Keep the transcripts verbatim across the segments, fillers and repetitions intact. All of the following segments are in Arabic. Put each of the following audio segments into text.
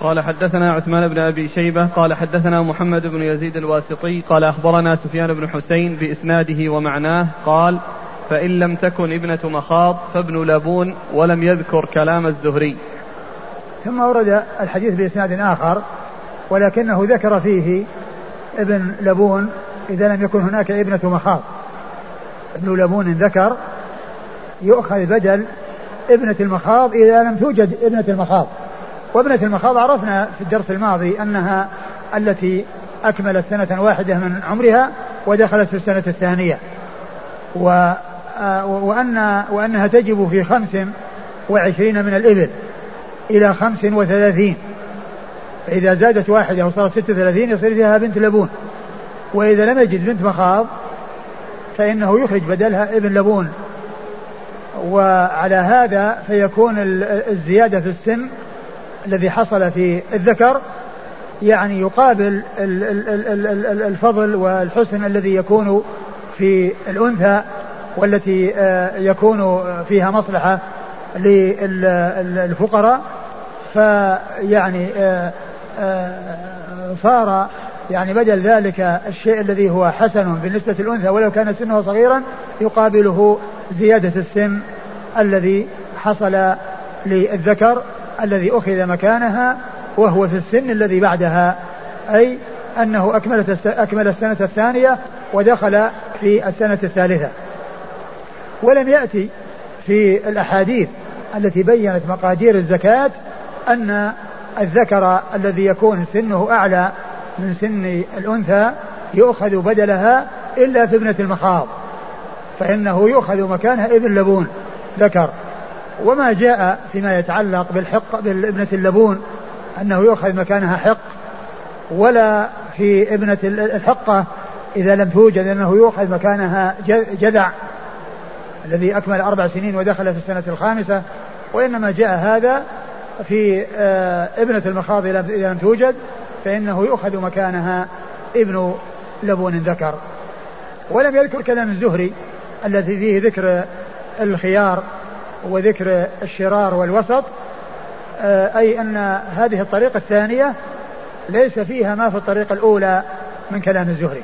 قال حدثنا عثمان بن أبي شيبة قال حدثنا محمد بن يزيد الواسطي قال أخبرنا سفيان بن حسين بإسناده ومعناه قال فإن لم تكن ابنة مخاض فابن لبون ولم يذكر كلام الزهري. ثم ورد الحديث بإسناد آخر ولكنه ذكر فيه ابن لبون إذا لم يكن هناك ابنة مخاض. ابن لبون ذكر يؤخذ بدل ابنة المخاض إذا لم توجد ابنة المخاض. وابنة المخاض عرفنا في الدرس الماضي أنها التي أكملت سنة واحدة من عمرها ودخلت في السنة الثانية، و وأن وأنها تجب في خمس وعشرين من الإبل إلى خمس وثلاثين، فإذا زادت واحدة وصارت ستة وثلاثين يصير فيها بنت لبون. وإذا لم يجد بنت مخاض فإنه يخرج بدلها ابن لبون. وعلى هذا فيكون الزيادة في السن الذي حصل في الذكر يعني يقابل الفضل والحسن الذي يكون في الأنثى والتي يكون فيها مصلحة للفقراء. فيعني صار يعني بدل ذلك الشيء الذي هو حسن بالنسبة للأنثى ولو كان سنه صغيرا يقابله زيادة السن الذي حصل للذكر الذي أخذ مكانها وهو في السن الذي بعدها، أي أنه أكمل السنة الثانية ودخل في السنة الثالثة. ولم يأتي في الأحاديث التي بيّنت مقادير الزكاة أن الذكر الذي يكون سنه أعلى من سن الأنثى يؤخذ بدلها إلا في ابنة المخاض، فإنه يؤخذ مكانها ابن لبون ذكر. وما جاء فيما يتعلق بالحق بالابنة اللبون أنه يؤخذ مكانها حق، ولا في ابنة الحقة إذا لم توجد أنه يؤخذ مكانها جذع الذي أكمل أربع سنين ودخل في السنة الخامسة، وإنما جاء هذا في ابنة المخاض إذا لم توجد فإنه يؤخذ مكانها ابن لبون ذكر. ولم يذكر كلام الزهري الذي فيه ذكر الخيار وذكر الشرار والوسط، أي أن هذه الطريقة الثانية ليس فيها ما في الطريقة الأولى من كلام الزهري.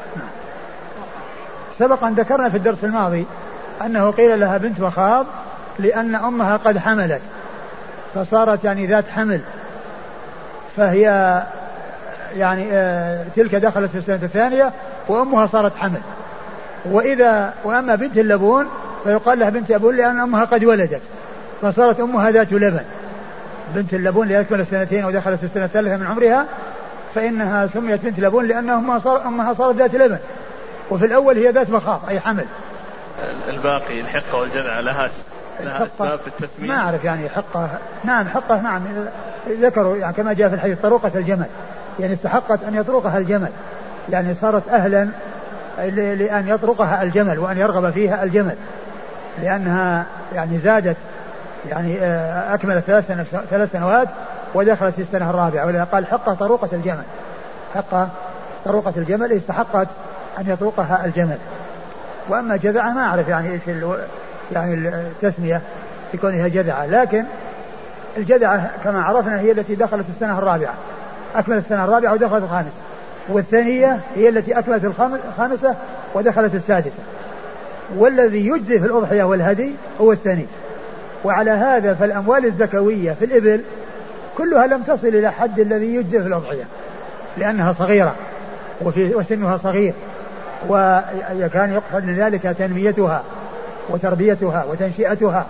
سبقا ذكرنا في الدرس الماضي أنه قيل لها بنت مخاض لأن أمها قد حملت فصارت يعني ذات حمل، فهي يعني تلك دخلت في السنة الثانية وأمها صارت حمل. وإذا وأما بنت اللبون فيقال لها بنت أبون لأن أمها قد ولدت فصارت أمها ذات لبن. بنت اللبون لأكمل السنتين ودخلت في السنة الثالثة من عمرها فإنها سميت بنت لبون لأن أمها, صار أمها صارت ذات لبن، وفي الأول هي ذات مخاض أي حمل. الباقي الحقة والجذع لها لها أسباب في التسمية؟ ما أعرف يعني حقة. نعم حقة نعم ذكروا يعني كما جاء في الحديث طروقة الجمل، يعني استحقت أن يطرقها الجمل، يعني صارت أهلا لأن يطرقها الجمل وأن يرغب فيها الجمل لأنها يعني زادت يعني أكملت ثلاث سنوات ودخلت في السنة الرابعة. ولذا قال حقه طروقة الجمل، حقه طروقة الجمل استحقت أن يطرقها الجمل. وأما جذعة ما أعرف يعني إيش يعني التسمية في كونها جذعة، لكن الجذعة كما عرفنا هي التي دخلت السنة الرابعة أكملت السنة الرابعة ودخلت الخامسة، والثانية هي التي أكملت الخامسة ودخلت السادسة. والذي يجزي في الأضحية والهدي هو الثاني. وعلى هذا فالأموال الزكوية في الإبل كلها لم تصل إلى حد الذي يجزي في الأضحية لأنها صغيرة وسنها صغير، وكان يقصد من ذلك تنميتها وتربيتها وتنشئتها.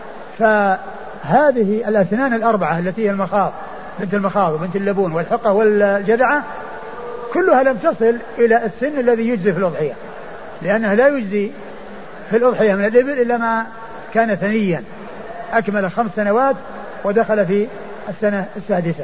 فهذه الأسنان الأربعة التي هي المخاض بنت المخاض وبنت اللبون والحقة والجذعة كلها لم تصل إلى السن الذي يجزي في الأضحية، لأنها لا يجزي في الأضحية من الإبل إلا ما كان ثنيا أكمل خمس سنوات ودخل في السنة السادسة.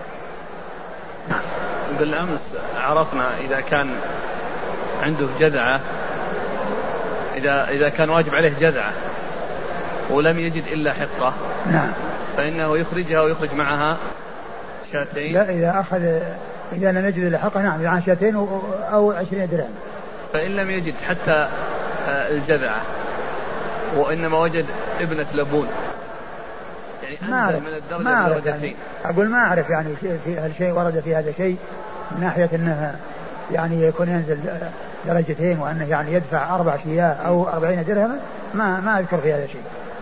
بالأمس عرفنا إذا كان عنده جذعة، إذا إذا كان واجب عليه جذعة ولم يجد إلا حقة نعم فإنه يخرجها ويخرج معها شاتين. لا إذا أخذ إذا لم يجد إلا حقة نعم يعني شاتين أو عشرين درهم. فإن لم يجد حتى الجذعة وإنما وجد ابنة لبون يعني ما أعرف من الدرجة ما أعرف يعني أقول ما أعرف يعني في هل شيء ورد في هذا شيء من ناحية أنه يعني يكون ينزل درجتين وأنه يعني يدفع أربع شياء أو أربعين درهما ما ما أذكر في هذا شيء.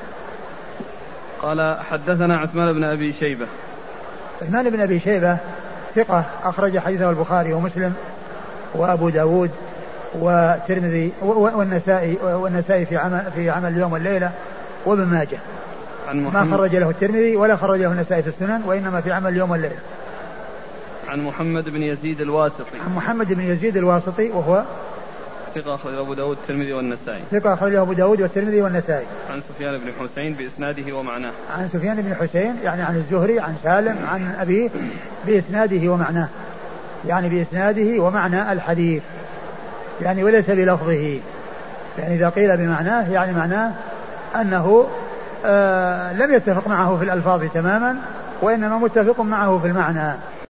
قال حدثنا عثمان بن أبي شيبة. عثمان بن أبي شيبة ثقة أخرج حديثه البخاري ومسلم وأبو داود والترمذي والنسائي والنسائي في عمل في عمل اليوم والليلة وابن ماجه. ما خرج له الترمذي ولا خرج له النسائي في السنن وإنما في عمل اليوم والليلة. عن محمد بن يزيد الواسطي. عن محمد بن يزيد الواسطي وهو ثقة أخرجه أبو داود والترمذي والنسائي. ثقة أخرجه أبو داود والترمذي والنسائي. عن سفيان بن حسين بإسناده ومعناه. عن سفيان بن حسين يعني عن الزهري عن سالم عن أبيه بإسناده ومعناه يعني بإسناده ومعنى الحديث يعني وليس بلفظه. يعني إذا قيل بمعناه يعني معناه أنه آه لم يتفق معه في الألفاظ تماما وإنما متفق معه في المعنى.